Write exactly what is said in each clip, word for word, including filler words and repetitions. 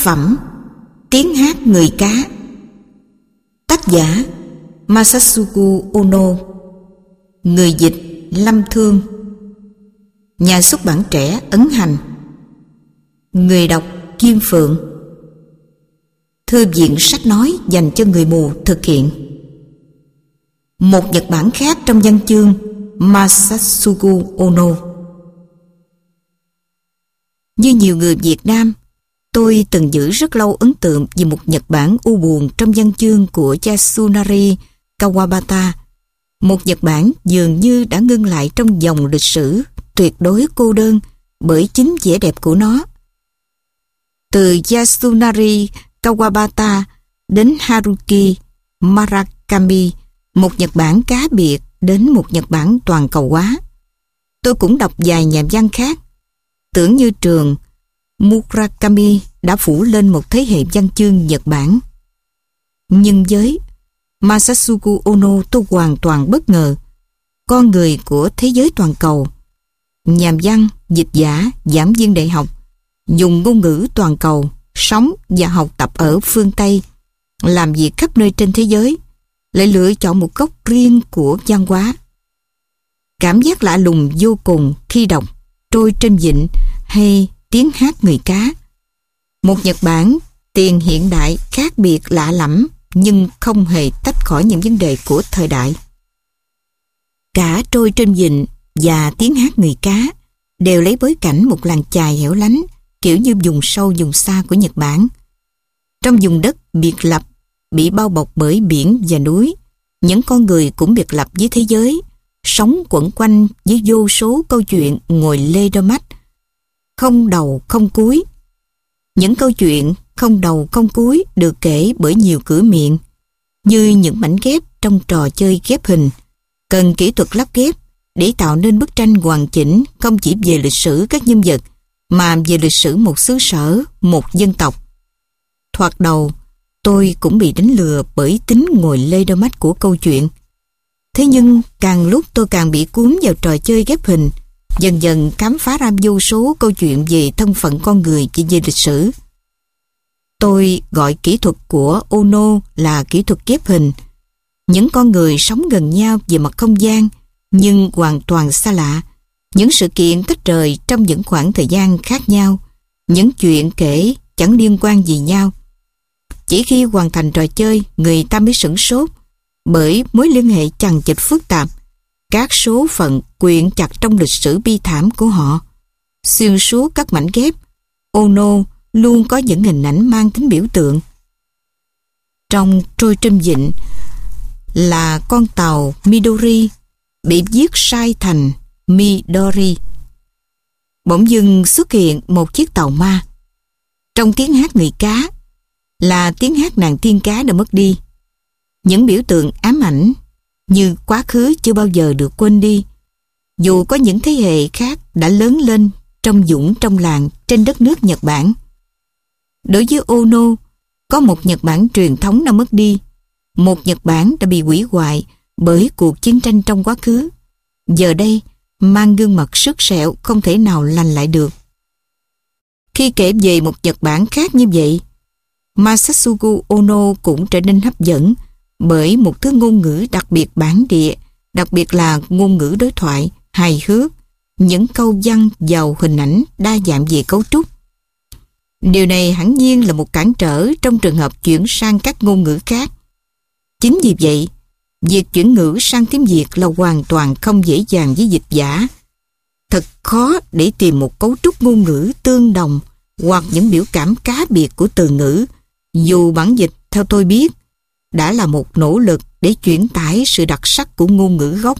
phẩm Tiếng hát người cá. Tác giả Masatsugu Ono. Người dịch Lâm Thương. Nhà xuất bản Trẻ ấn hành. Người đọc Kim Phượng. Thư viện sách nói dành cho người mù thực hiện. Một Nhật Bản khác trong văn chương Masatsugu Ono. Như nhiều người Việt Nam, tôi từng giữ rất lâu ấn tượng về một Nhật Bản u buồn trong văn chương của Yasunari Kawabata. Một Nhật Bản dường như đã ngưng lại trong dòng lịch sử tuyệt đối cô đơn bởi chính vẻ đẹp của nó. Từ Yasunari Kawabata đến Haruki Murakami, một Nhật Bản cá biệt đến một Nhật Bản toàn cầu hóa. Tôi cũng đọc vài nhà văn khác, tưởng như trường Murakami đã phủ lên một thế hệ văn chương Nhật Bản. Nhưng với Masatsugu Ono, tôi hoàn toàn bất ngờ. Con người của thế giới toàn cầu, nhà văn, dịch giả, giảng viên đại học, dùng ngôn ngữ toàn cầu, sống và học tập ở phương Tây, làm việc khắp nơi trên thế giới, lại lựa chọn một góc riêng của văn hóa. Cảm giác lạ lùng vô cùng khi đọc Trôi trên vịnh hay Tiếng hát người cá. Một Nhật Bản tiền hiện đại khác biệt lạ lẫm nhưng không hề tách khỏi những vấn đề của thời đại. Cả Trôi trên vịnh và Tiếng hát người cá đều lấy bối cảnh một làng chài hẻo lánh, kiểu như vùng sâu vùng xa của Nhật Bản. Trong vùng đất biệt lập, bị bao bọc bởi biển và núi, những con người cũng biệt lập với thế giới, sống quẩn quanh với vô số câu chuyện ngồi lê đôi mắt, không đầu không cuối. Những câu chuyện không đầu không cuối được kể bởi nhiều cửa miệng, như những mảnh ghép trong trò chơi ghép hình, cần kỹ thuật lắp ghép để tạo nên bức tranh hoàn chỉnh không chỉ về lịch sử các nhân vật, mà về lịch sử một xứ sở, một dân tộc. Thoạt đầu, tôi cũng bị đánh lừa bởi tính ngồi lê đôi mắt của câu chuyện. Thế nhưng càng lúc tôi càng bị cuốn vào trò chơi ghép hình, dần dần khám phá ra vô số câu chuyện về thân phận con người và về lịch sử. Tôi gọi kỹ thuật của Ono là kỹ thuật ghép hình. Những con người sống gần nhau về mặt không gian, nhưng hoàn toàn xa lạ. Những sự kiện tách rời trong những khoảng thời gian khác nhau. Những chuyện kể chẳng liên quan gì nhau. Chỉ khi hoàn thành trò chơi, người ta mới sửng sốt bởi mối liên hệ chằng chịt phức tạp, các số phận quyện chặt trong lịch sử bi thảm của họ. Xuyên suốt các mảnh ghép, Ono luôn có những hình ảnh mang tính biểu tượng. Trong Trôi trên vịnh là con tàu Midori bị viết sai thành Midori. Bỗng dưng xuất hiện một chiếc tàu ma. Trong Tiếng hát người cá là tiếng hát nàng tiên cá đã mất đi. Những biểu tượng ám ảnh như quá khứ chưa bao giờ được quên đi, dù có những thế hệ khác đã lớn lên trong dũng trong làng trên đất nước Nhật Bản. Đối với Ono, có một Nhật Bản truyền thống đã mất đi, một Nhật Bản đã bị hủy hoại bởi cuộc chiến tranh trong quá khứ, giờ đây mang gương mặt sứt sẹo không thể nào lành lại được. Khi kể về một Nhật Bản khác như vậy, Masatsugu Ono cũng trở nên hấp dẫn bởi một thứ ngôn ngữ đặc biệt bản địa, đặc biệt là ngôn ngữ đối thoại, hài hước, những câu văn giàu hình ảnh đa dạng về cấu trúc. Điều này hẳn nhiên là một cản trở trong trường hợp chuyển sang các ngôn ngữ khác. Chính vì vậy, việc chuyển ngữ sang tiếng Việt là hoàn toàn không dễ dàng với dịch giả. Thật khó để tìm một cấu trúc ngôn ngữ tương đồng hoặc những biểu cảm cá biệt của từ ngữ, dù bản dịch theo tôi biết đã là một nỗ lực để chuyển tải sự đặc sắc của ngôn ngữ gốc.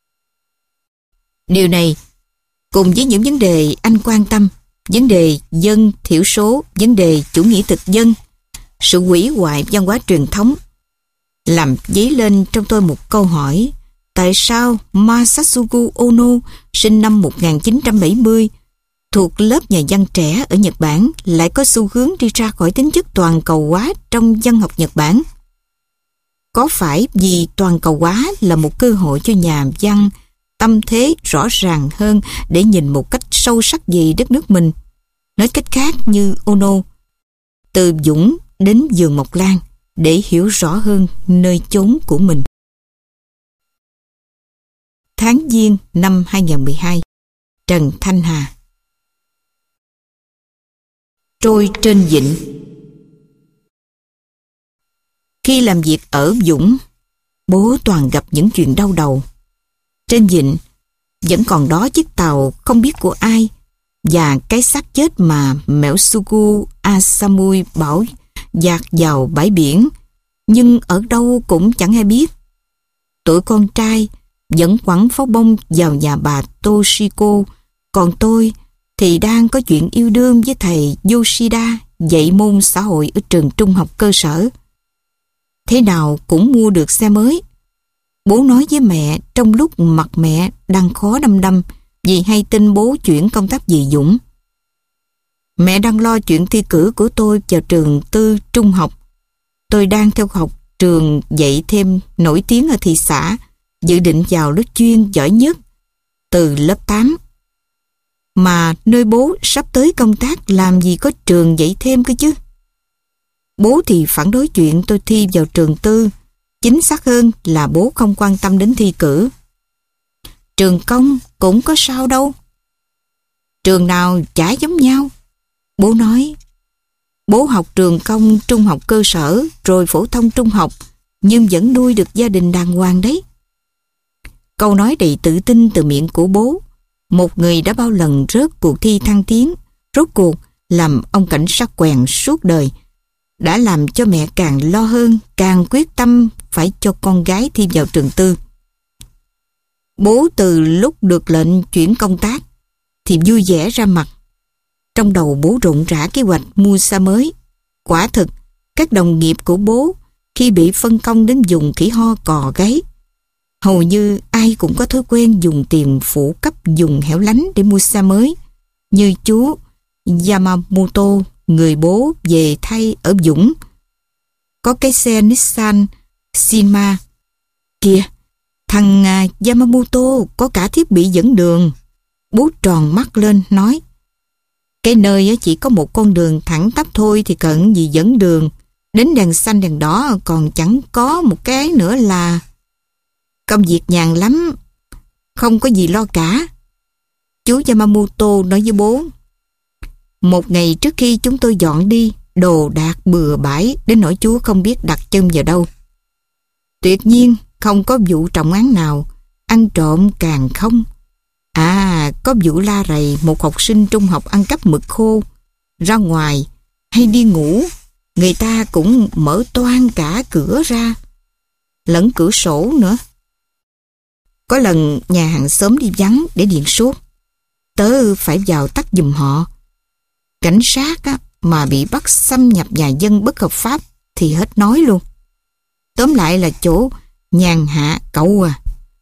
Điều này, cùng với những vấn đề anh quan tâm, vấn đề dân thiểu số, vấn đề chủ nghĩa thực dân, sự hủy hoại văn hóa truyền thống, làm dấy lên trong tôi một câu hỏi: tại sao Masatsugu Ono sinh năm một nghìn chín trăm bảy mươi, thuộc lớp nhà văn trẻ ở Nhật Bản, lại có xu hướng đi ra khỏi tính chất toàn cầu hóa trong văn học Nhật Bản? Có phải vì toàn cầu hóa là một cơ hội cho nhà văn tâm thế rõ ràng hơn để nhìn một cách sâu sắc về đất nước mình? Nói cách khác, như Ono, từ Dũng đến vườn Mộc Lan để hiểu rõ hơn nơi chốn của mình. Tháng Giêng năm hai nghìn không trăm mười hai. Trần Thanh Hà. Trôi trên vịnh. Khi làm việc ở Dũng, bố toàn gặp những chuyện đau đầu. Trên vịnh vẫn còn đó chiếc tàu không biết của ai và cái xác chết mà Melsuku Asamui bảo dạt vào bãi biển, nhưng ở đâu cũng chẳng ai biết. Tụi con trai vẫn quẳng pháo bông vào nhà bà Toshiko, còn tôi thì đang có chuyện yêu đương với thầy Yoshida dạy môn xã hội ở trường trung học cơ sở. Thế nào cũng mua được xe mới. Bố nói với mẹ trong lúc mặt mẹ đang khó đăm đăm vì hay tin bố chuyển công tác về Dũng. Mẹ đang lo chuyện thi cử của tôi vào trường tư trung học. Tôi đang theo học trường dạy thêm nổi tiếng ở thị xã, dự định vào lớp chuyên giỏi nhất từ lớp tám. Mà nơi bố sắp tới công tác làm gì có trường dạy thêm cơ chứ. Bố thì phản đối chuyện tôi thi vào trường tư. Chính xác hơn là bố không quan tâm đến thi cử. Trường công cũng có sao đâu. Trường nào chả giống nhau. Bố nói, bố học trường công trung học cơ sở rồi phổ thông trung học, nhưng vẫn nuôi được gia đình đàng hoàng đấy. Câu nói đầy tự tin từ miệng của bố, một người đã bao lần rớt cuộc thi thăng tiến, rốt cuộc làm ông cảnh sát quèn suốt đời, đã làm cho mẹ càng lo hơn, càng quyết tâm phải cho con gái thi vào trường tư. Bố từ lúc được lệnh chuyển công tác thì vui vẻ ra mặt. Trong đầu bố rộn rã kế hoạch mua xe mới. Quả thực, các đồng nghiệp của bố khi bị phân công đến dùng khỉ ho cò gáy, hầu như ai cũng có thói quen dùng tiền phụ cấp dùng hẻo lánh để mua xe mới, như chú Yamamoto, người bố về thay ở Dũng. Có cái xe Nissan Shinma. Kìa, thằng Yamamoto có cả thiết bị dẫn đường. Bố tròn mắt lên nói, cái nơi chỉ có một con đường thẳng tắp thôi thì cần gì dẫn đường. Đến đèn xanh đèn đỏ còn chẳng có một cái nữa là... Công việc nhàn lắm, không có gì lo cả. Chú Yamamoto nói với bố. Một ngày trước khi chúng tôi dọn đi, đồ đạc bừa bãi đến nỗi chú không biết đặt chân vào đâu. Tuyệt nhiên không có vụ trọng án nào, ăn trộm càng không. À, có vụ la rầy một học sinh trung học ăn cắp mực khô. Ra ngoài hay đi ngủ, người ta cũng mở toang cả cửa ra, lẫn cửa sổ nữa. Có lần nhà hàng xóm đi vắng để điện suốt, tớ phải vào tắt giùm họ. Cảnh sát á, mà bị bắt xâm nhập nhà dân bất hợp pháp thì hết nói luôn. Tóm lại là chỗ nhàn hạ cậu à.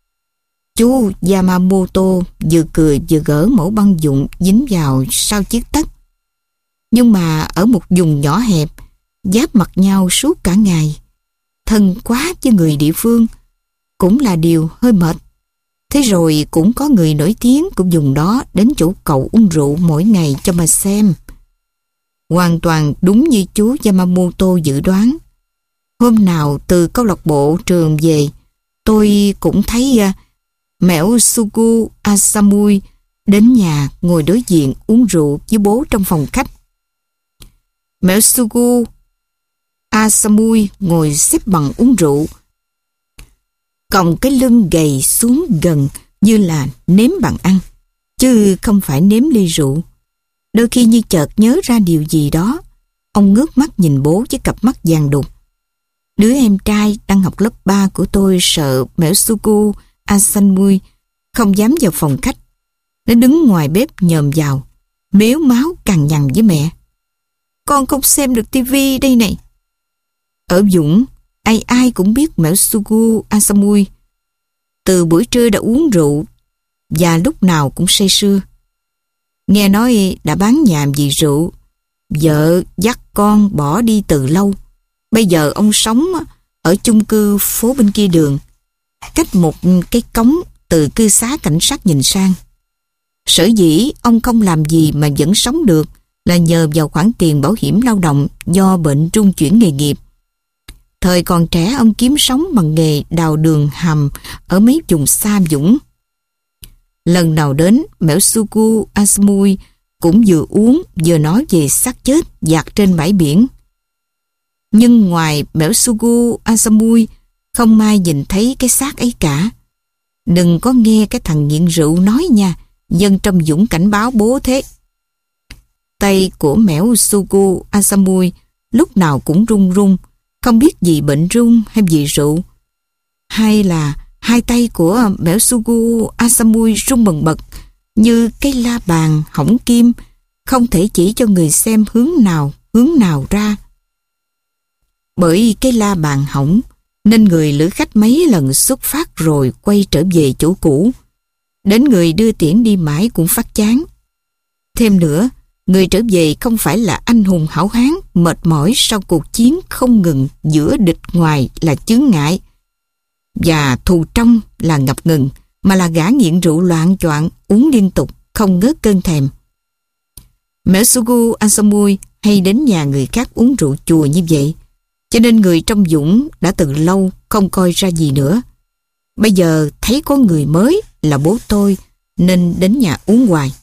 Chú Yamamoto vừa cười vừa gỡ mẫu băng dụng dính vào sau chiếc tất. Nhưng mà ở một vùng nhỏ hẹp, giáp mặt nhau suốt cả ngày, thân quá với người địa phương cũng là điều hơi mệt. Thế rồi cũng có người nổi tiếng của vùng đó đến chỗ cậu uống rượu mỗi ngày cho mà xem. Hoàn toàn đúng như chú Yamamoto dự đoán. Hôm nào từ câu lạc bộ trường về, tôi cũng thấy uh, Melsuku Asamui đến nhà ngồi đối diện uống rượu với bố trong phòng khách. Melsuku Asamui ngồi xếp bằng uống rượu, còng cái lưng gầy xuống gần như là nếm bằng ăn, chứ không phải nếm ly rượu. Đôi khi như chợt nhớ ra điều gì đó, ông ngước mắt nhìn bố với cặp mắt vàng đục. Đứa em trai đang học lớp ba của tôi sợ Melsuku Asamui không dám vào phòng khách. Nó đứng ngoài bếp nhòm vào, mếu máo cằn nhằn với mẹ. Con không xem được tivi đây này. Ở Dũng, ai ai cũng biết Melsuku Asamui. Từ buổi trưa đã uống rượu và lúc nào cũng say sưa. Nghe nói đã bán nhà vì rượu, vợ dắt con bỏ đi từ lâu. Bây giờ ông sống ở chung cư phố bên kia đường, cách một cái cống từ cư xá cảnh sát nhìn sang. Sở dĩ ông không làm gì mà vẫn sống được là nhờ vào khoản tiền bảo hiểm lao động do bệnh trung chuyển nghề nghiệp. Thời còn trẻ, ông kiếm sống bằng nghề đào đường hầm ở mấy vùng xa dũng. Lần nào đến, Melsuku Asamui cũng vừa uống vừa nói về xác chết dạt trên bãi biển. Nhưng ngoài Melsuku Asamui, không ai nhìn thấy cái xác ấy cả. Đừng có nghe cái thằng nghiện rượu nói nha, dân trong dũng cảnh báo bố thế. Tay của Melsuku Asamui lúc nào cũng run run, không biết gì bệnh run hay vì rượu. Hay là hai tay của Melsuku Asamui run bần bật như cái la bàn hỏng kim, không thể chỉ cho người xem hướng nào, hướng nào ra. Bởi cái la bàn hỏng, nên người lữ khách mấy lần xuất phát rồi quay trở về chỗ cũ. Đến người đưa tiễn đi mãi cũng phát chán. Thêm nữa, người trở về không phải là anh hùng hảo hán mệt mỏi sau cuộc chiến không ngừng giữa địch ngoài là chướng ngại và thù trong là ngập ngừng, mà là gã nghiện rượu loạn choạng uống liên tục không ngớt cơn thèm. Melsuku Asamui hay đến nhà người khác uống rượu chùa như vậy, cho nên người trong dũng đã từ lâu không coi ra gì nữa. Bây giờ thấy có người mới là bố tôi nên đến nhà uống hoài.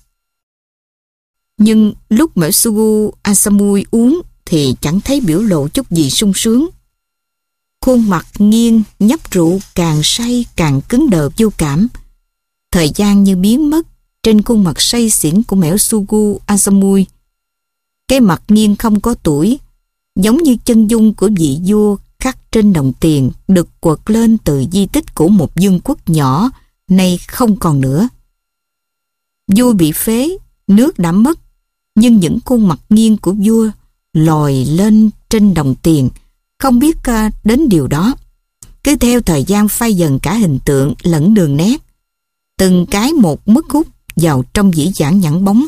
Nhưng lúc Melsuku Asamui uống thì chẳng thấy biểu lộ chút gì sung sướng. Khuôn mặt nghiêng nhấp rượu càng say càng cứng đờ vô cảm. Thời gian như biến mất trên khuôn mặt say xỉn của Melsuku Asamui. Cái mặt nghiêng không có tuổi, giống như chân dung của vị vua khắc trên đồng tiền được quật lên từ di tích của một vương quốc nhỏ, nay không còn nữa. Vua bị phế, nước đã mất, nhưng những khuôn mặt nghiêng của vua lòi lên trên đồng tiền, không biết uh, đến điều đó. Cứ theo thời gian phai dần cả hình tượng lẫn đường nét, từng cái một mất hút vào trong dĩ vãng nhẵn bóng.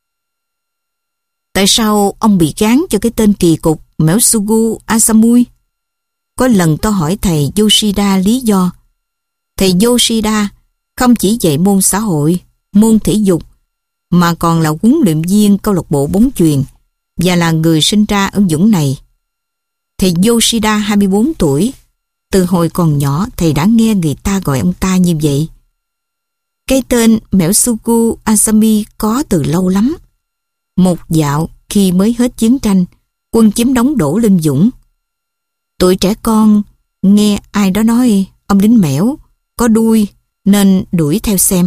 Tại sao ông bị gán cho cái tên kỳ cục Melsuku Asamui? Có lần tôi hỏi thầy Yoshida lý do. Thầy Yoshida không chỉ dạy môn xã hội, môn thể dục, mà còn là huấn luyện viên câu lạc bộ bóng chuyền và là người sinh ra ở dũng này. Thầy Yoshida hai mươi bốn tuổi, từ hồi còn nhỏ thầy đã nghe người ta gọi ông ta như vậy. Cái tên Melsuku Asami có từ lâu lắm. Một dạo khi mới hết chiến tranh, quân chiếm đóng đổ lên dũng. Tụi trẻ con nghe ai đó nói ông lính mẻo có đuôi nên đuổi theo xem.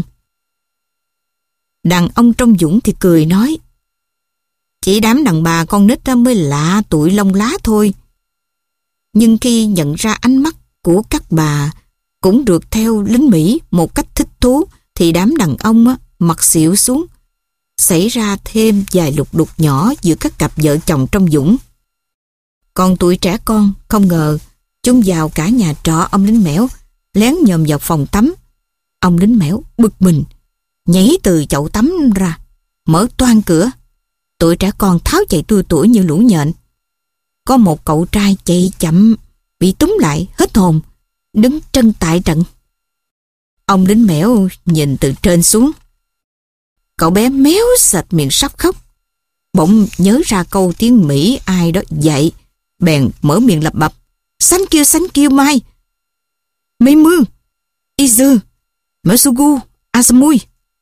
Đàn ông trong dũng thì cười nói, chỉ đám đàn bà con nít đó mới lạ tụi lông lá thôi. Nhưng khi nhận ra ánh mắt của các bà cũng được theo lính Mỹ một cách thích thú, thì đám đàn ông á, mặt xịu xuống. Xảy ra thêm vài lục đục nhỏ giữa các cặp vợ chồng trong dũng. Còn tụi trẻ con không ngờ chúng vào cả nhà trọ ông lính mẻo, lén nhòm vào phòng tắm. Ông lính mẻo bực mình, nhảy từ chậu tắm ra, mở toang cửa. Tụi trẻ con tháo chạy tua tủi như lũ nhện. Có một cậu trai chạy chậm, bị túm lại hết hồn, đứng trân tại trận. Ông lính mẻo nhìn từ trên xuống. Cậu bé méo sệt miệng sắp khóc. Bỗng nhớ ra câu tiếng Mỹ ai đó dạy, bèn mở miệng lẩm bẩm. Sánh kêu sánh kêu mai. Mây mưa, Izu, Melsuku Asamui.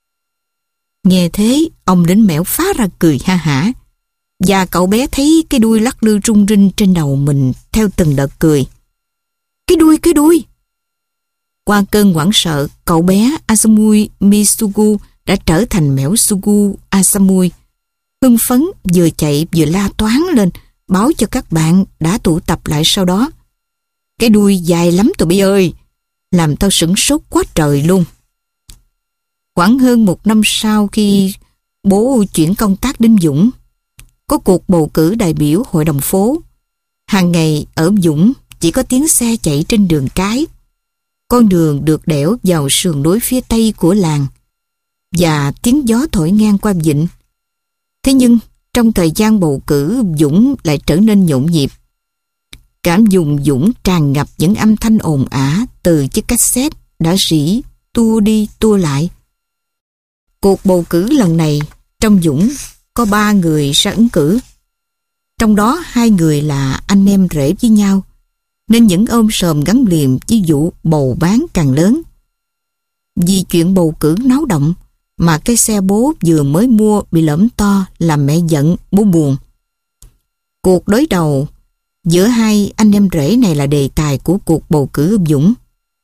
Nghe thế, ông lính mẻo phá ra cười ha hả. Và cậu bé thấy cái đuôi lắc lư rung rinh trên đầu mình theo từng đợt cười. Cái đuôi, cái đuôi. Qua cơn hoảng sợ, cậu bé Asamui Mitsuku đã trở thành Melsuku Asamui. Hưng phấn vừa chạy vừa la toáng lên, báo cho các bạn đã tụ tập lại sau đó. Cái đuôi dài lắm tụi bay ơi, làm tao sửng sốt quá trời luôn. Khoảng hơn một năm sau khi bố chuyển công tác đến Dũng, có cuộc bầu cử đại biểu hội đồng phố. Hàng ngày ở Dũng chỉ có tiếng xe chạy trên đường cái. Con đường được đẽo vào sườn núi phía tây của làng và tiếng gió thổi ngang qua vịnh. Thế nhưng trong thời gian bầu cử, Dũng lại trở nên nhộn nhịp. Cả vùng Dũng tràn ngập những âm thanh ồn ả từ chiếc cassette đã rỉ tua đi tua lại. Cuộc bầu cử lần này trong Dũng có ba người ra ứng cử. Trong đó hai người là anh em rể với nhau, nên những ôm sòm gắn liền với vụ bầu bán càng lớn. Vì chuyện bầu cử náo động mà cái xe bố vừa mới mua bị lõm to làm mẹ giận, bố buồn. Cuộc đối đầu giữa hai anh em rể này là đề tài của cuộc bầu cử ông Dũng.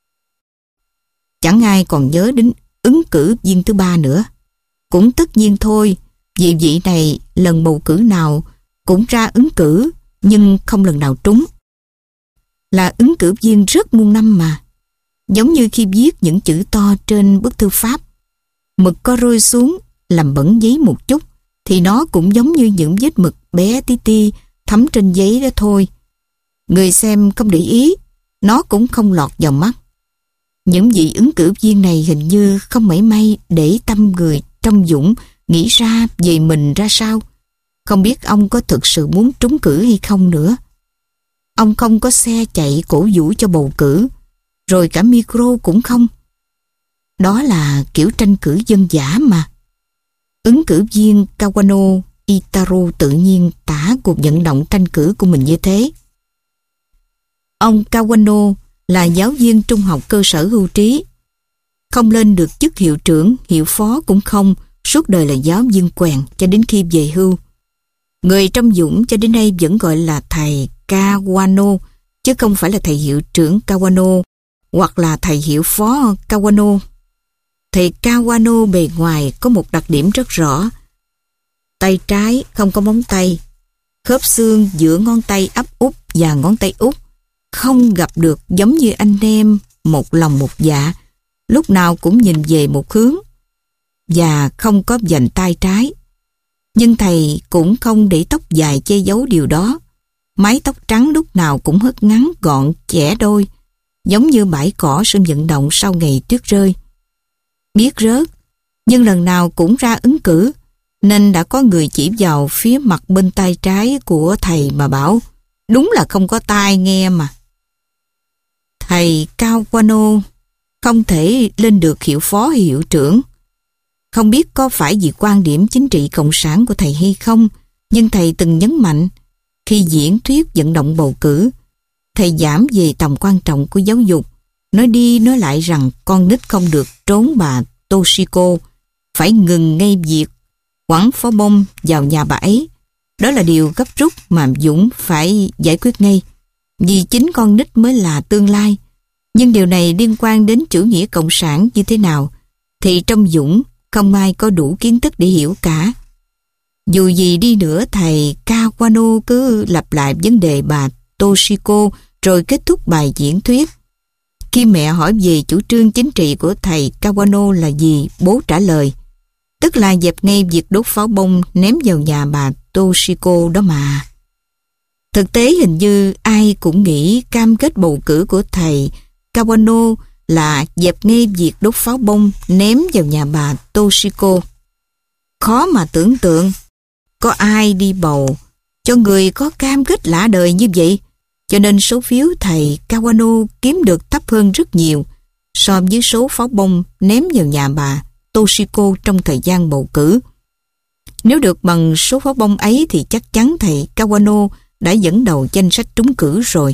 Chẳng ai còn nhớ đến ứng cử viên thứ ba nữa. Cũng tất nhiên thôi, vì vị này lần bầu cử nào cũng ra ứng cử nhưng không lần nào trúng. Là ứng cử viên rất muôn năm mà. Giống như khi viết những chữ to trên bức thư pháp, mực có rơi xuống làm bẩn giấy một chút thì nó cũng giống như những vết mực bé tí ti thấm trên giấy đó thôi. Người xem không để ý, nó cũng không lọt vào mắt. Những vị ứng cử viên này hình như không mảy may để tâm người trong Dũng nghĩ ra về mình ra sao. Không biết ông có thực sự muốn trúng cử hay không nữa. Ông không có xe chạy cổ vũ cho bầu cử, rồi cả micro cũng không. Đó là kiểu tranh cử dân dã mà. Ứng cử viên Kawano Itaru tự nhiên tả cuộc vận động tranh cử của mình như thế. Ông Kawano là giáo viên trung học cơ sở hưu trí. Không lên được chức hiệu trưởng, hiệu phó cũng không, suốt đời là giáo viên quèn cho đến khi về hưu. Người trong Dũng cho đến nay vẫn gọi là thầy Kawano, chứ không phải là thầy hiệu trưởng Kawano hoặc là thầy hiệu phó Kawano. Thầy Kawano bề ngoài có một đặc điểm rất rõ. Tay trái không có móng tay, khớp xương giữa ngón tay ấp út và ngón tay út không gặp được, giống như anh em một lòng một dạ, lúc nào cũng nhìn về một hướng, và không có vành tay trái. Nhưng thầy cũng không để tóc dài che giấu điều đó. Mái tóc trắng lúc nào cũng hớt ngắn gọn chẻ đôi, giống như bãi cỏ sân vận động sau ngày tuyết rơi. Biết rớt, nhưng lần nào cũng ra ứng cử, nên đã có người chỉ vào phía mặt bên tay trái của thầy mà bảo, đúng là không có tai nghe mà. Thầy Kawano không thể lên được hiệu phó hay hiệu trưởng. Không biết có phải vì quan điểm chính trị cộng sản của thầy hay không, nhưng thầy từng nhấn mạnh, khi diễn thuyết vận động bầu cử, thầy giảm về tầm quan trọng của giáo dục, nói đi nói lại rằng con nít không được trốn bà Toshiko, phải ngừng ngay việc quẳng pháo bông vào nhà bà ấy. Đó là điều gấp rút mà Dũng phải giải quyết ngay, vì chính con nít mới là tương lai. Nhưng điều này liên quan đến chủ nghĩa cộng sản như thế nào, thì trong Dũng không ai có đủ kiến thức để hiểu cả. Dù gì đi nữa, thầy Kawano cứ lặp lại vấn đề bà Toshiko rồi kết thúc bài diễn thuyết. Khi mẹ hỏi về chủ trương chính trị của thầy Kawano là gì, bố trả lời, tức là dẹp ngay việc đốt pháo bông ném vào nhà bà Toshiko đó mà. Thực tế hình như ai cũng nghĩ cam kết bầu cử của thầy Kawano là dẹp ngay việc đốt pháo bông ném vào nhà bà Toshiko. Khó mà tưởng tượng có ai đi bầu cho người có cam kết lạ đời như vậy, cho nên số phiếu thầy Kawano kiếm được thấp hơn rất nhiều so với số pháo bông ném vào nhà bà Toshiko trong thời gian bầu cử. Nếu được bằng số pháo bông ấy thì chắc chắn thầy Kawano đã dẫn đầu danh sách trúng cử rồi.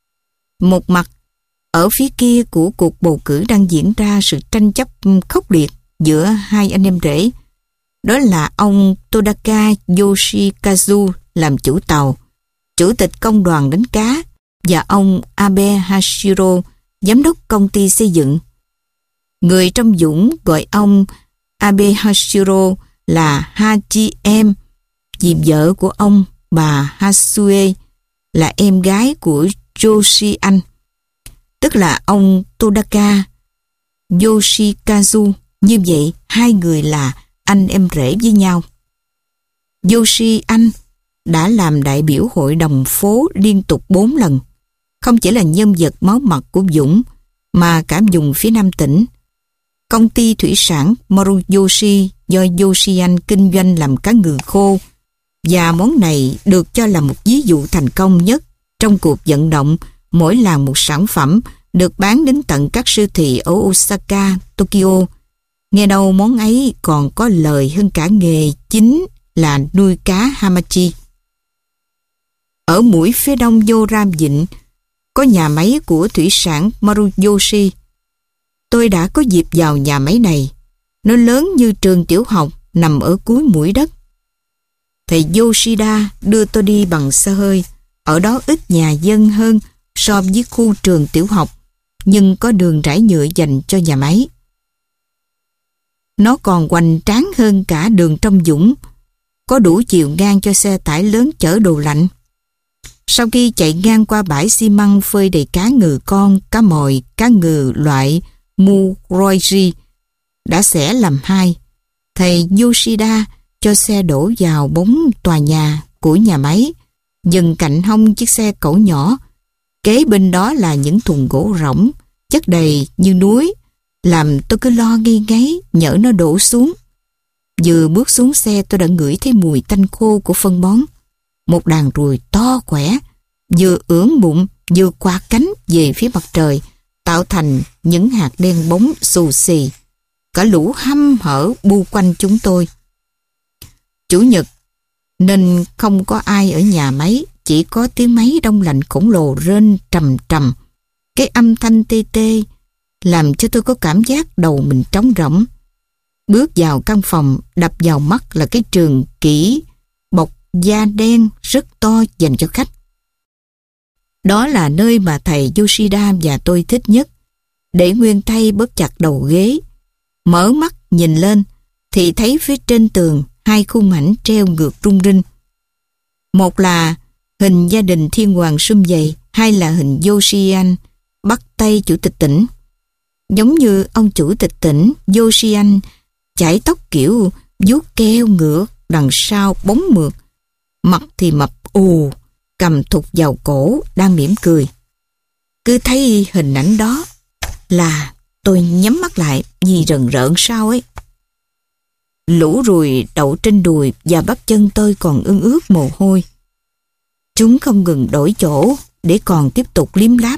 Một mặt, ở phía kia của cuộc bầu cử đang diễn ra sự tranh chấp khốc liệt giữa hai anh em rể. Đó là ông Todaka Yoshikazu làm chủ tàu, chủ tịch công đoàn đánh cá, và ông Abe Hashiro, giám đốc công ty xây dựng. Người trong Dũng gọi ông Abe Hashiro là Hachi em, vì vợ của ông, bà Hasue, là em gái của Yoshi An, tức là ông Todaka Yoshikazu. Như vậy, hai người là anh em rể với nhau. Yoshi An đã làm đại biểu hội đồng phố liên tục bốn lần, không chỉ là nhân vật máu mặt của Dũng, mà cả vùng phía Nam tỉnh. Công ty thủy sản Maruyoshi do Yoshi An kinh doanh làm cá ngừ khô, và món này được cho là một ví dụ thành công nhất trong cuộc vận động mỗi làng một sản phẩm được bán đến tận các siêu thị ở Osaka, Tokyo. Nghe đâu món ấy còn có lời hơn cả nghề chính là nuôi cá Hamachi. Ở mũi phía đông Yoram Vịnh có nhà máy của thủy sản Maruyoshi. Tôi đã có dịp vào nhà máy này. Nó lớn như trường tiểu học nằm ở cuối mũi đất. Thầy Yoshida đưa tôi đi bằng xe hơi. Ở đó ít nhà dân hơn so với khu trường tiểu học, nhưng có đường rải nhựa dành cho nhà máy. Nó còn hoành tráng hơn cả đường trong dũng, có đủ chiều ngang cho xe tải lớn chở đồ lạnh. Sau khi chạy ngang qua bãi xi măng phơi đầy cá ngừ con, cá mòi, cá ngừ loại Muroishi đã xẻ làm hai, thầy Yoshida cho xe đổ vào bóng tòa nhà của nhà máy, dừng cạnh hông chiếc xe cẩu nhỏ. Kế bên đó là những thùng gỗ rỗng, chất đầy như núi, làm tôi cứ lo nghi ngáy nhỡ nó đổ xuống. Vừa bước xuống xe tôi đã ngửi thấy mùi tanh khô của phân bón. Một đàn ruồi to khỏe, vừa ưỡn bụng vừa quạt cánh về phía mặt trời, tạo thành những hạt đen bóng xù xì. Cả lũ hăm hở bu quanh chúng tôi. Chủ nhật nên không có ai ở nhà máy, chỉ có tiếng máy đông lạnh khổng lồ rên trầm trầm. Cái âm thanh tê tê làm cho tôi có cảm giác đầu mình trống rỗng. Bước vào căn phòng, đập vào mắt là cái trường kỷ bọc da đen rất to dành cho khách. Đó là nơi mà thầy Yoshida và tôi thích nhất. Để nguyên tay bóp chặt đầu ghế, mở mắt nhìn lên thì thấy phía trên tường hai khung ảnh treo ngược rung rinh. Một là hình gia đình thiên hoàng sum vầy, hai là hình Yoshian bắt tay chủ tịch tỉnh. Giống như ông chủ tịch tỉnh, Yoshian chải tóc kiểu vuốt keo ngược đằng sau bóng mượt, mặt thì mập ù, cầm thụt vào cổ, đang mỉm cười. Cứ thấy hình ảnh đó là tôi nhắm mắt lại vì rần rợn sao ấy. Lũ ruồi đậu trên đùi và bắp chân tôi còn ương ướt mồ hôi. Chúng không ngừng đổi chỗ để còn tiếp tục liếm láp.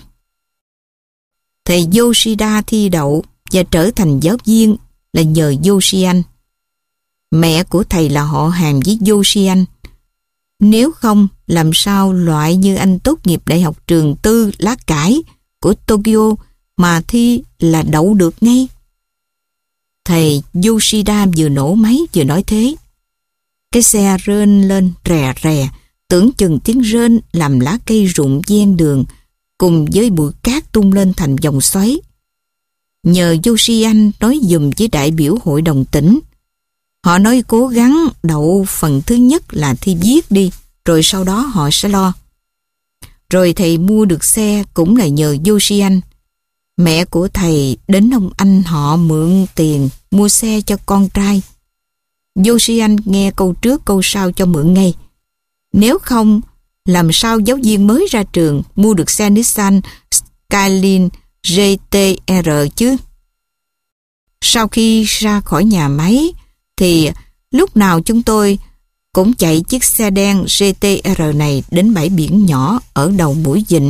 Thầy Yoshida thi đậu và trở thành giáo viên là nhờ Yoshian. Mẹ của thầy là họ hàng với Yoshian. Nếu không, làm sao loại như anh tốt nghiệp đại học trường tư lá cải của Tokyo mà thi là đậu được ngay. Thầy Yoshida vừa nổ máy vừa nói thế. Cái xe rên lên rè rè, tưởng chừng tiếng rên làm lá cây rụng ven đường cùng với bụi cát tung lên thành vòng xoáy. Nhờ Yoshian nói dùm với đại biểu hội đồng tỉnh. Họ nói cố gắng đậu phần thứ nhất là thi viết đi, rồi sau đó họ sẽ lo. Rồi thầy mua được xe cũng là nhờ Yoshian. Mẹ của thầy đến ông anh họ mượn tiền mua xe cho con trai. Yoshian nghe câu trước câu sau cho mượn ngay. Nếu không, làm sao giáo viên mới ra trường mua được xe Nissan Skyline giê tê rờ chứ? Sau khi ra khỏi nhà máy thì lúc nào chúng tôi cũng chạy chiếc xe đen giê tê rờ này đến bãi biển nhỏ ở đầu mũi vịnh.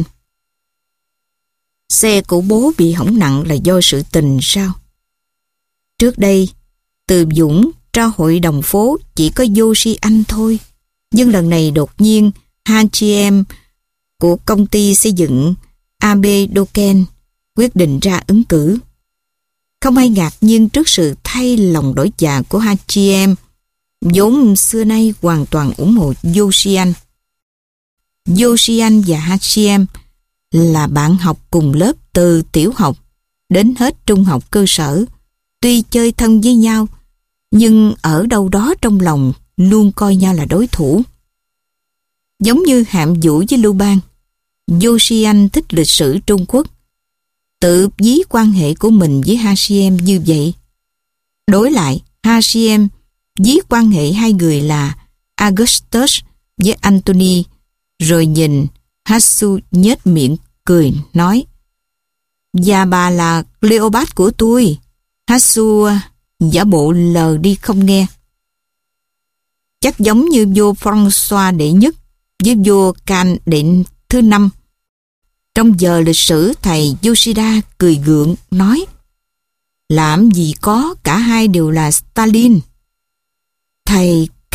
Xe của bố bị hỏng nặng là do sự tình sao? Trước đây, từ Dũng ra hội đồng phố chỉ có Yoshi anh thôi. Nhưng lần này đột nhiên hai chị em của công ty xây dựng Abe Doken quyết định ra ứng cử. Không ai ngạc nhiên trước sự thay lòng đổi dạ của hai chị em, vốn xưa nay hoàn toàn ủng hộ Yoshian. Yoshian và hai chị em là bạn học cùng lớp từ tiểu học đến hết trung học cơ sở. Tuy chơi thân với nhau, nhưng ở đâu đó trong lòng luôn coi nhau là đối thủ. Giống như Hạm Vũ với Lưu Bang, Yoshian thích lịch sử Trung Quốc, tự ví quan hệ của mình với Hasiem như vậy. Đối lại, Hasiem ví quan hệ hai người là Augustus với Antony, rồi nhìn Hatsu nhếch miệng cười nói: "Và bà là Cleopat của tôi." Hatsu giả bộ lờ đi không nghe. Chắc giống như vua François đệ nhất với vua Can đệ thứ năm. Trong giờ lịch sử, thầy Yoshida cười gượng nói: "Làm gì có, cả hai đều là Stalin." Thầy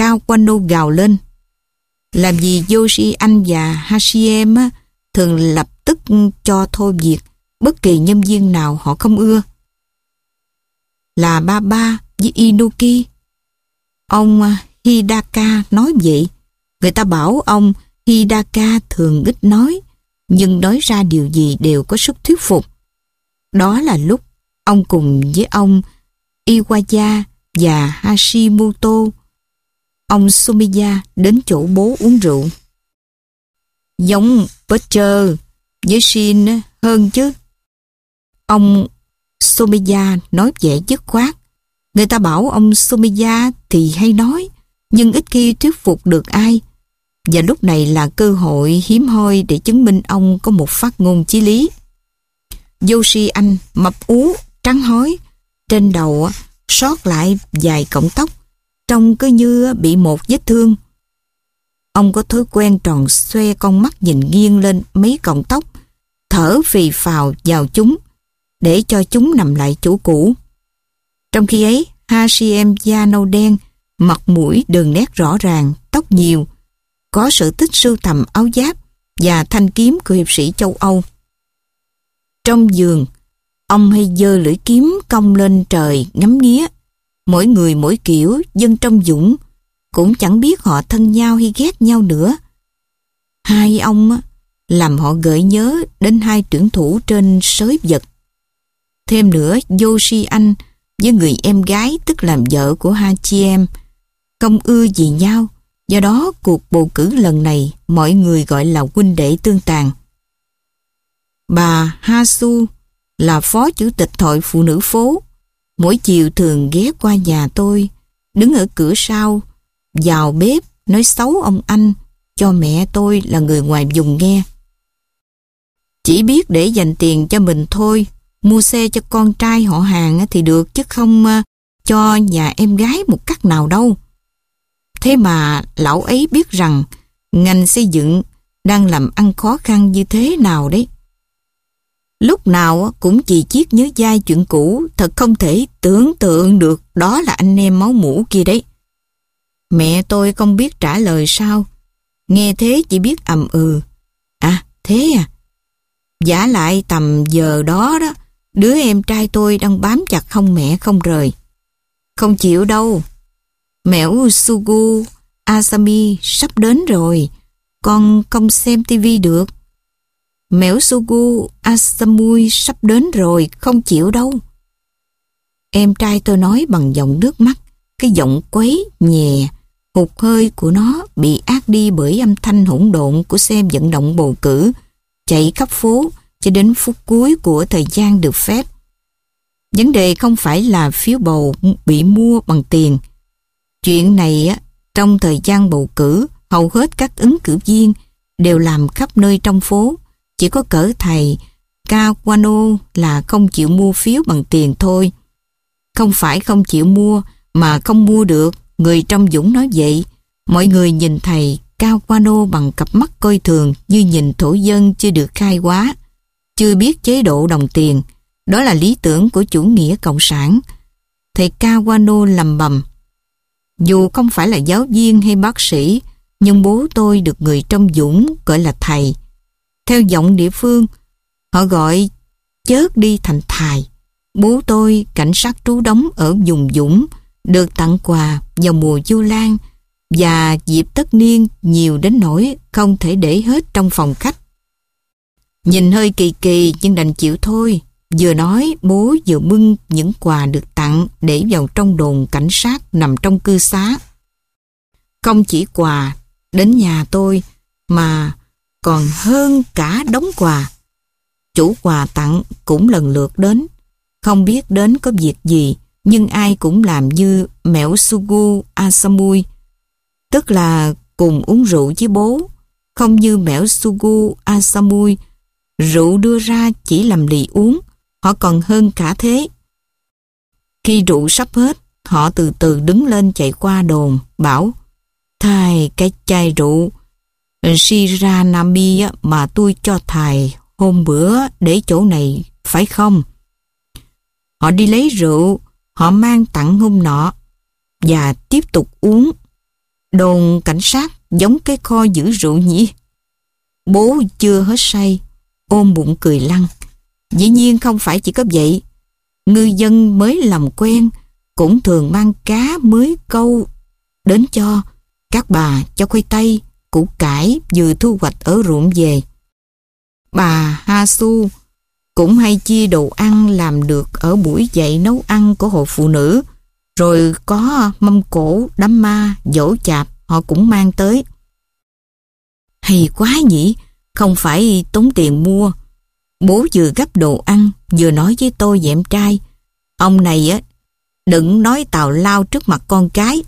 Kawano gào lên. Làm gì Yoshi Anh và Hashiem á, thường lập tức cho thôi việc bất kỳ nhân viên nào họ không ưa. Là Baba với Inoki. Ông Hidaka nói vậy. Người ta bảo ông Hidaka thường ít nói, nhưng nói ra điều gì đều có sức thuyết phục. Đó là lúc ông cùng với ông Iwaya và Hashimoto, ông Sumiya đến chỗ bố uống rượu. Giống Butcher với Shin hơn chứ. Ông Sumiya nói vẻ dứt khoát. Người ta bảo ông Sumiya thì hay nói, nhưng ít khi thuyết phục được ai. Và lúc này là cơ hội hiếm hoi để chứng minh ông có một phát ngôn chí lý. Yoshi Anh mập ú, trắng hói, trên đầu sót lại vài cọng tóc, trông cứ như bị một vết thương. Ông có thói quen tròn xoe con mắt nhìn nghiêng lên mấy cọng tóc, thở phì phào vào chúng để cho chúng nằm lại chỗ cũ. Trong khi ấy, Hashiem da nâu đen, mặt mũi đường nét rõ ràng, tóc nhiều, có sở thích sưu tầm áo giáp và thanh kiếm của hiệp sĩ châu Âu. Trong giường, ông hay giơ lưỡi kiếm cong lên trời ngắm nghía. Mỗi người mỗi kiểu, dân trong dũng, cũng chẳng biết họ thân nhau hay ghét nhau nữa. Hai ông làm họ gợi nhớ đến hai tuyển thủ trên sới vật. Thêm nữa, Yoshi Anh với người em gái tức làm vợ của hai chị em không ưa gì nhau. Do đó cuộc bầu cử lần này mọi người gọi là huynh đệ tương tàn. Bà Hasu là phó chủ tịch hội phụ nữ phố. Mỗi chiều thường ghé qua nhà tôi, đứng ở cửa sau, vào bếp nói xấu ông anh cho mẹ tôi là người ngoài vùng nghe. Chỉ biết để dành tiền cho mình thôi, mua xe cho con trai họ hàng thì được, chứ không cho nhà em gái một cách nào đâu. Thế mà lão ấy biết rằng ngành xây dựng đang làm ăn khó khăn như thế nào đấy. Lúc nào cũng chỉ chiết nhớ dai chuyện cũ, thật không thể tưởng tượng được đó là anh em máu mủ kia đấy. Mẹ tôi không biết trả lời sao, nghe thế chỉ biết ầm ừ. À, thế à? Vả lại tầm giờ đó đó, đứa em trai tôi đang bám chặt không mẹ không rời. Không chịu đâu. Mẹo Sugu Asami sắp đến rồi, con không xem tivi được. Mẹo Sugu Asamui sắp đến rồi, không chịu đâu. Em trai tôi nói bằng giọng nước mắt, cái giọng quấy, nhẹ, hụt hơi của nó bị át đi bởi âm thanh hỗn độn của xe vận động bầu cử, chạy khắp phố cho đến phút cuối của thời gian được phép. Vấn đề không phải là phiếu bầu bị mua bằng tiền. Chuyện này á, trong thời gian bầu cử, hầu hết các ứng cử viên đều làm khắp nơi trong phố. Chỉ có cỡ thầy Kawano là không chịu mua phiếu bằng tiền thôi. Không phải không chịu mua mà không mua được, người trong dũng nói vậy. Mọi người nhìn thầy Kawano bằng cặp mắt coi thường, như nhìn thổ dân chưa được khai hóa, chưa biết chế độ đồng tiền. Đó là lý tưởng của chủ nghĩa cộng sản. Thầy Kawano lầm bầm: dù không phải là giáo viên hay bác sĩ, nhưng bố tôi được người trong dũng gọi là thầy. Theo giọng địa phương, họ gọi chớt đi thành thài. Bố tôi, cảnh sát trú đóng ở vùng Dũng, được tặng quà vào mùa Vu Lan và dịp tất niên nhiều đến nỗi không thể để hết trong phòng khách. Nhìn hơi kỳ kỳ nhưng đành chịu thôi. Vừa nói, bố vừa bưng những quà được tặng để vào trong đồn cảnh sát nằm trong cư xá. Không chỉ quà đến nhà tôi mà còn hơn cả đống quà. Chủ quà tặng cũng lần lượt đến. Không biết đến có việc gì, nhưng ai cũng làm như Mẹo Sugu Asamui, tức là cùng uống rượu với bố. Không như Mẹo Sugu Asamui, rượu đưa ra chỉ làm lì uống, họ còn hơn cả thế. Khi rượu sắp hết, họ từ từ đứng lên chạy qua đồn, bảo: thầy, cái chai rượu Shiranami mà tôi cho thầy hôm bữa để chỗ này, phải không? Họ đi lấy rượu, họ mang tặng hôm nọ và tiếp tục uống. Đồn cảnh sát giống cái kho giữ rượu nhỉ? Bố chưa hết say, ôm bụng cười lăn. Dĩ nhiên không phải chỉ có vậy. Ngư dân mới làm quen cũng thường mang cá mới câu đến cho. Các bà cho khoai tây, củ cải vừa thu hoạch ở ruộng về. Bà Ha Su cũng hay chia đồ ăn làm được ở buổi dạy nấu ăn của hội phụ nữ. Rồi có mâm cỗ, đám ma, dỗ chạp họ cũng mang tới. Hay quá nhỉ, không phải tốn tiền mua. Bố vừa gấp đồ ăn, vừa nói với tôi và em trai. Ông này á, đừng nói tào lao trước mặt con cái.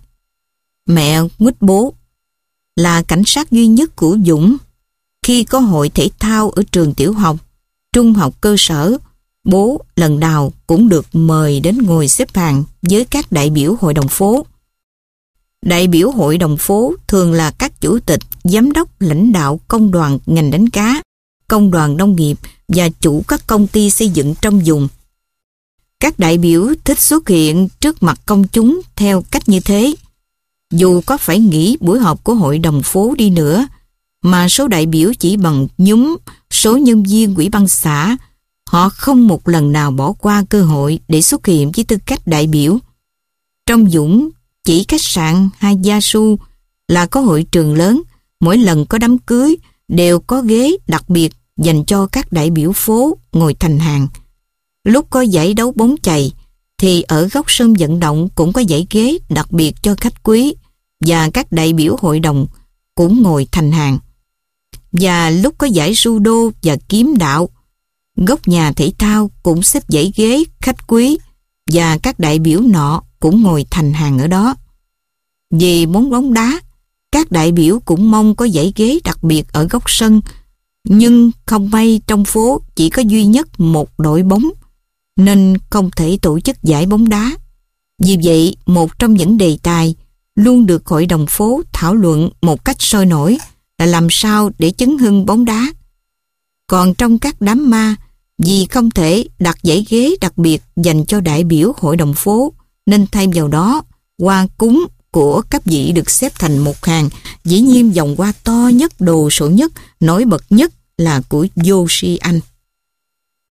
Mẹ nguýt bố là cảnh sát duy nhất của Dũng. Khi có hội thể thao ở trường tiểu học, trung học cơ sở, bố lần nào cũng được mời đến ngồi xếp hàng với các đại biểu hội đồng phố. Đại biểu hội đồng phố thường là các chủ tịch, giám đốc, lãnh đạo công đoàn ngành đánh cá, công đoàn nông nghiệp và chủ các công ty xây dựng trong vùng. Các đại biểu thích xuất hiện trước mặt công chúng theo cách như thế. Dù có phải nghỉ buổi họp của hội đồng phố đi nữa, mà số đại biểu chỉ bằng nhúm số nhân viên ủy ban xã, họ không một lần nào bỏ qua cơ hội để xuất hiện với tư cách đại biểu. Trong Dũng, chỉ khách sạn Hayasu là có hội trường lớn, mỗi lần có đám cưới đều có ghế đặc biệt dành cho các đại biểu phố ngồi thành hàng. Lúc có giải đấu bóng chày thì ở góc sân vận động cũng có dãy ghế đặc biệt cho khách quý và các đại biểu hội đồng cũng ngồi thành hàng. Và lúc có giải judo và kiếm đạo, góc nhà thể thao cũng xếp dãy ghế khách quý và các đại biểu nọ cũng ngồi thành hàng ở đó. Vì món bóng đá, các đại biểu cũng mong có dãy ghế đặc biệt ở góc sân, nhưng không may trong phố chỉ có duy nhất một đội bóng, nên không thể tổ chức giải bóng đá. Vì vậy, một trong những đề tài luôn được hội đồng phố thảo luận một cách sôi nổi là làm sao để chấn hưng bóng đá. Còn trong các đám ma, vì không thể đặt dãy ghế đặc biệt dành cho đại biểu hội đồng phố, nên thay vào đó, hoa cúng của các vị được xếp thành một hàng. Dĩ nhiên vòng hoa to nhất, đồ sộ nhất, nổi bật nhất là của Yoshi Anh.